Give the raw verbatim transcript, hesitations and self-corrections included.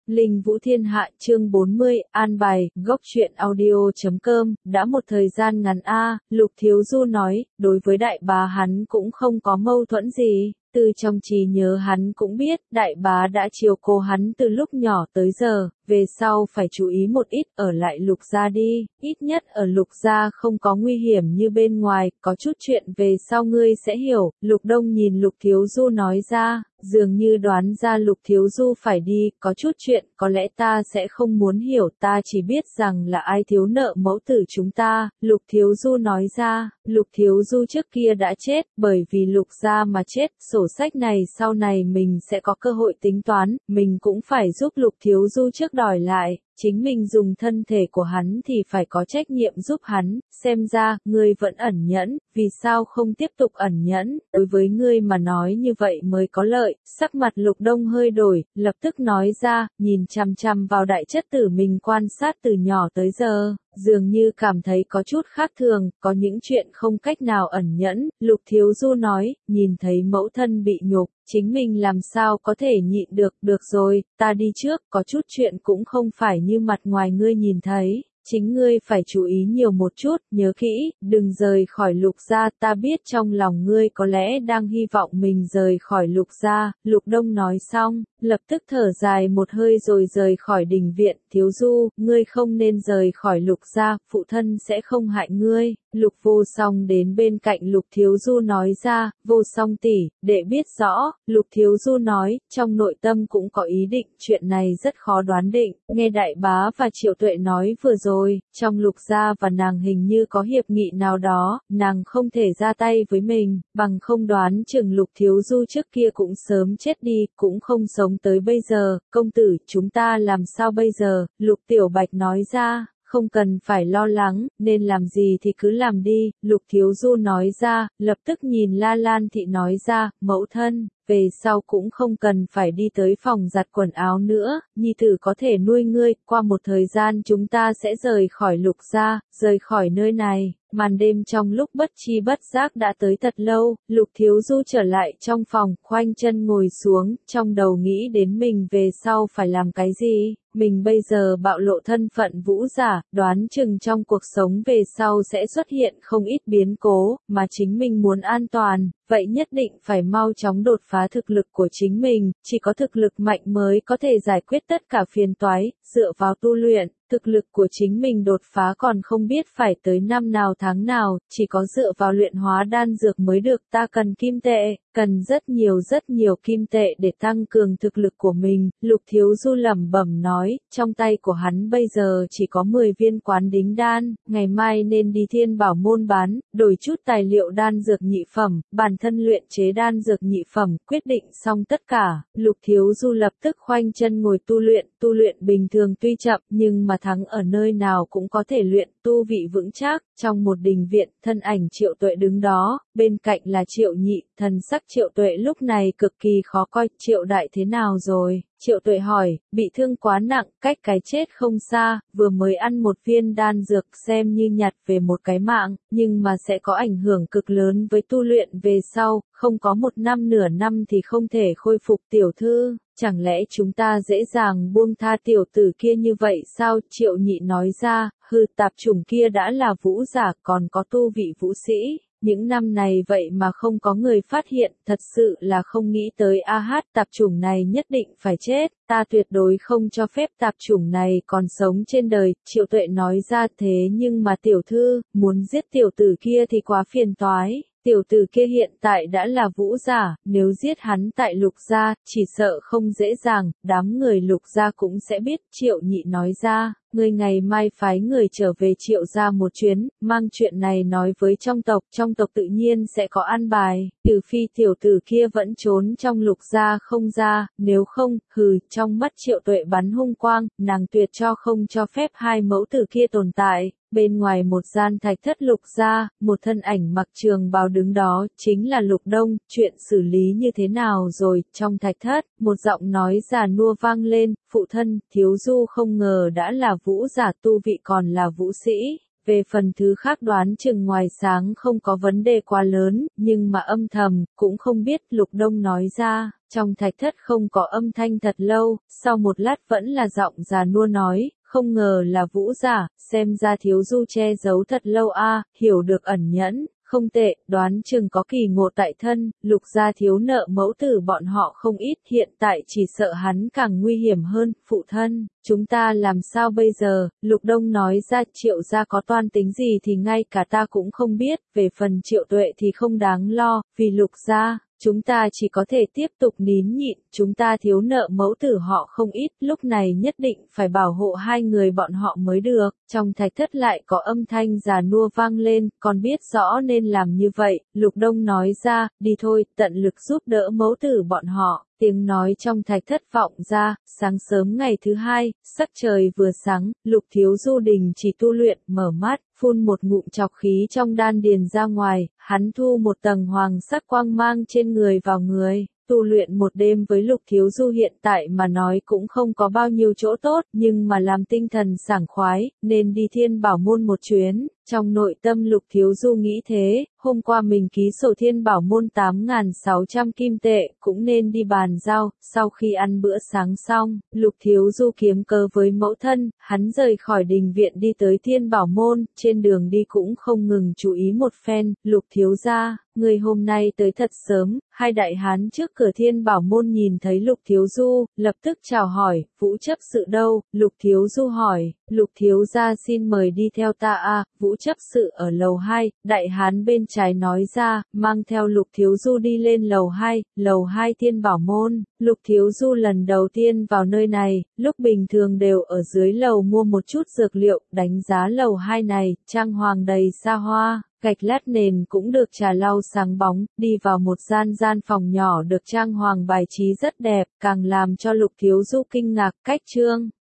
Linh Vũ Thiên Hạ chương bốn mươi, an bài, gốc truyện audio chấm com, đã một thời gian ngắn a, Lục Thiếu Du nói, đối với đại bá hắn cũng không có mâu thuẫn gì. Từ trong trí nhớ hắn cũng biết, đại bá đã chiều cố hắn từ lúc nhỏ tới giờ, về sau phải chú ý một ít ở lại Lục gia đi, ít nhất ở Lục gia không có nguy hiểm như bên ngoài, có chút chuyện về sau ngươi sẽ hiểu. Lục Đông nhìn Lục Thiếu Du nói ra, dường như đoán ra Lục Thiếu Du phải đi, có chút chuyện, có lẽ ta sẽ không muốn hiểu, ta chỉ biết rằng là ai thiếu nợ mẫu tử chúng ta. Lục Thiếu Du nói ra, Lục Thiếu Du trước kia đã chết, bởi vì Lục gia mà chết, sổ sách này sau này mình sẽ có cơ hội tính toán, mình cũng phải giúp Lục Thiếu Du trước đòi lại. Chính mình dùng thân thể của hắn thì phải có trách nhiệm giúp hắn, xem ra, ngươi vẫn ẩn nhẫn, vì sao không tiếp tục ẩn nhẫn, đối với ngươi mà nói như vậy mới có lợi. Sắc mặt Lục Đông hơi đổi, lập tức nói ra, nhìn chằm chằm vào đại chất tử mình quan sát từ nhỏ tới giờ, dường như cảm thấy có chút khác thường, có những chuyện không cách nào ẩn nhẫn. Lục Thiếu Du nói, nhìn thấy mẫu thân bị nhục, chính mình làm sao có thể nhịn được, được rồi, ta đi trước, có chút chuyện cũng không phải như mặt ngoài ngươi nhìn thấy, chính ngươi phải chú ý nhiều một chút, nhớ kỹ, đừng rời khỏi Lục gia, ta biết trong lòng ngươi có lẽ đang hy vọng mình rời khỏi Lục gia. Lục Đông nói xong, lập tức thở dài một hơi rồi rời khỏi đình viện. Thiếu Du, ngươi không nên rời khỏi Lục gia, phụ thân sẽ không hại ngươi. Lục Vô Song đến bên cạnh Lục Thiếu Du nói ra, Vô Song tỷ, đệ biết rõ. Lục Thiếu Du nói, trong nội tâm cũng có ý định, chuyện này rất khó đoán định. Nghe đại bá và Triệu Tuệ nói vừa rồi, trong Lục gia và nàng hình như có hiệp nghị nào đó, nàng không thể ra tay với mình, bằng không đoán chừng Lục Thiếu Du trước kia cũng sớm chết đi, cũng không sống tới bây giờ. Công tử, chúng ta làm sao bây giờ? Lục Tiểu Bạch nói ra. Không cần phải lo lắng, nên làm gì thì cứ làm đi. Lục Thiếu Du nói ra, lập tức nhìn La Lan Thị nói ra, mẫu thân, về sau cũng không cần phải đi tới phòng giặt quần áo nữa, nhi tử có thể nuôi ngươi, qua một thời gian chúng ta sẽ rời khỏi Lục gia, rời khỏi nơi này. Màn đêm trong lúc bất chi bất giác đã tới thật lâu, Lục Thiếu Du trở lại trong phòng, khoanh chân ngồi xuống, trong đầu nghĩ đến mình về sau phải làm cái gì. Mình bây giờ bạo lộ thân phận vũ giả, đoán chừng trong cuộc sống về sau sẽ xuất hiện không ít biến cố, mà chính mình muốn an toàn, vậy nhất định phải mau chóng đột phá thực lực của chính mình, chỉ có thực lực mạnh mới có thể giải quyết tất cả phiền toái, dựa vào tu luyện. Thực lực của chính mình đột phá còn không biết phải tới năm nào tháng nào, chỉ có dựa vào luyện hóa đan dược mới được. Ta cần kim tệ, cần rất nhiều rất nhiều kim tệ để tăng cường thực lực của mình. Lục Thiếu Du lẩm bẩm nói, trong tay của hắn bây giờ chỉ có mười viên quán đính đan, ngày mai nên đi Thiên Bảo môn bán, đổi chút tài liệu đan dược nhị phẩm, bản thân luyện chế đan dược nhị phẩm. Quyết định xong tất cả, Lục Thiếu Du lập tức khoanh chân ngồi tu luyện. Tu luyện bình thường tuy chậm nhưng mà thắng ở nơi nào cũng có thể luyện, tu vị vững chắc. Trong một đình viện, thân ảnh Triệu Tuệ đứng đó, bên cạnh là Triệu Nhị. Thần sắc Triệu Tuệ lúc này cực kỳ khó coi. Triệu đại thế nào rồi? Triệu Tuệ hỏi, bị thương quá nặng, cách cái chết không xa, vừa mới ăn một viên đan dược xem như nhặt về một cái mạng, nhưng mà sẽ có ảnh hưởng cực lớn với tu luyện về sau, không có một năm nửa năm thì không thể khôi phục. Tiểu thư, chẳng lẽ chúng ta dễ dàng buông tha tiểu tử kia như vậy sao? Triệu Nhị nói ra, hư, tạp chủng kia đã là vũ giả, còn có tu vị vũ sĩ. Những năm này vậy mà không có người phát hiện, thật sự là không nghĩ tới. A hát, tạp chủng này nhất định phải chết, ta tuyệt đối không cho phép tạp chủng này còn sống trên đời. Triệu Tuệ nói ra, thế nhưng mà tiểu thư, muốn giết tiểu tử kia thì quá phiền toái. Tiểu tử kia hiện tại đã là vũ giả, nếu giết hắn tại Lục gia, chỉ sợ không dễ dàng, đám người Lục gia cũng sẽ biết. Triệu Nhị nói ra, ngươi ngày mai phái người trở về Triệu gia một chuyến, mang chuyện này nói với trong tộc, trong tộc tự nhiên sẽ có an bài, trừ phi tiểu tử kia vẫn trốn trong Lục gia không ra, nếu không, hừ. Trong mắt Triệu Tuệ bắn hung quang, nàng tuyệt cho không cho phép hai mẫu tử kia tồn tại. Bên ngoài một gian thạch thất Lục gia, một thân ảnh mặc trường bào đứng đó, chính là Lục Đông. Chuyện xử lý như thế nào rồi? Trong thạch thất, một giọng nói già nua vang lên, phụ thân, Thiếu Du không ngờ đã là vũ giả, tu vị còn là vũ sĩ. Về phần thứ khác đoán chừng ngoài sáng không có vấn đề quá lớn, nhưng mà âm thầm, cũng không biết. Lục Đông nói ra, trong thạch thất không có âm thanh thật lâu, sau một lát vẫn là giọng già nua nói, không ngờ là Vũ giả, xem ra thiếu du che giấu thật lâu a, hiểu được ẩn nhẫn. Không tệ, đoán chừng có kỳ ngộ tại thân, Lục gia thiếu nợ mẫu tử bọn họ không ít, hiện tại chỉ sợ hắn càng nguy hiểm hơn. Phụ thân, chúng ta làm sao bây giờ? Lục Đông nói ra, Triệu gia có toan tính gì thì ngay cả ta cũng không biết, về phần Triệu Tuệ thì không đáng lo, vì Lục gia, chúng ta chỉ có thể tiếp tục nín nhịn, chúng ta thiếu nợ mẫu tử họ không ít, lúc này nhất định phải bảo hộ hai người bọn họ mới được. Trong thạch thất lại có âm thanh già nua vang lên, còn biết rõ nên làm như vậy. Lục Đông nói ra, đi thôi, tận lực giúp đỡ mẫu tử bọn họ. Tiếng nói trong thạch thất vọng ra, sáng sớm ngày thứ hai, sắc trời vừa sáng, Lục Thiếu Du đình chỉ tu luyện, mở mắt, phun một ngụm trọc khí trong đan điền ra ngoài, hắn thu một tầng hoàng sắc quang mang trên người vào người. Tu luyện một đêm với Lục Thiếu Du hiện tại mà nói cũng không có bao nhiêu chỗ tốt, nhưng mà làm tinh thần sảng khoái, nên đi Thiên Bảo Môn một chuyến. Trong nội tâm Lục Thiếu Du nghĩ thế, hôm qua mình ký sổ Thiên Bảo Môn tám nghìn sáu trăm kim tệ, cũng nên đi bàn giao. Sau khi ăn bữa sáng xong, Lục Thiếu Du kiếm cớ với mẫu thân, hắn rời khỏi đình viện đi tới Thiên Bảo Môn, trên đường đi cũng không ngừng chú ý một phen. Lục thiếu gia, người hôm nay tới thật sớm. Hai đại hán trước cửa Thiên Bảo Môn nhìn thấy Lục Thiếu Du, lập tức chào hỏi, Vũ chấp sự đâu? Lục Thiếu Du hỏi, Lục thiếu gia xin mời đi theo ta a. Vũ chấp sự ở lầu hai, đại hán bên trái nói ra, mang theo Lục Thiếu Du đi lên lầu hai, lầu hai Thiên Bảo Môn. Lục Thiếu Du lần đầu tiên vào nơi này, lúc bình thường đều ở dưới lầu mua một chút dược liệu, đánh giá lầu hai này, trang hoàng đầy xa hoa. Gạch lát nền cũng được trà lau sáng bóng, đi vào một gian gian phòng nhỏ được trang hoàng bài trí rất đẹp, càng làm cho Lục Thiếu Du kinh ngạc. Cách trương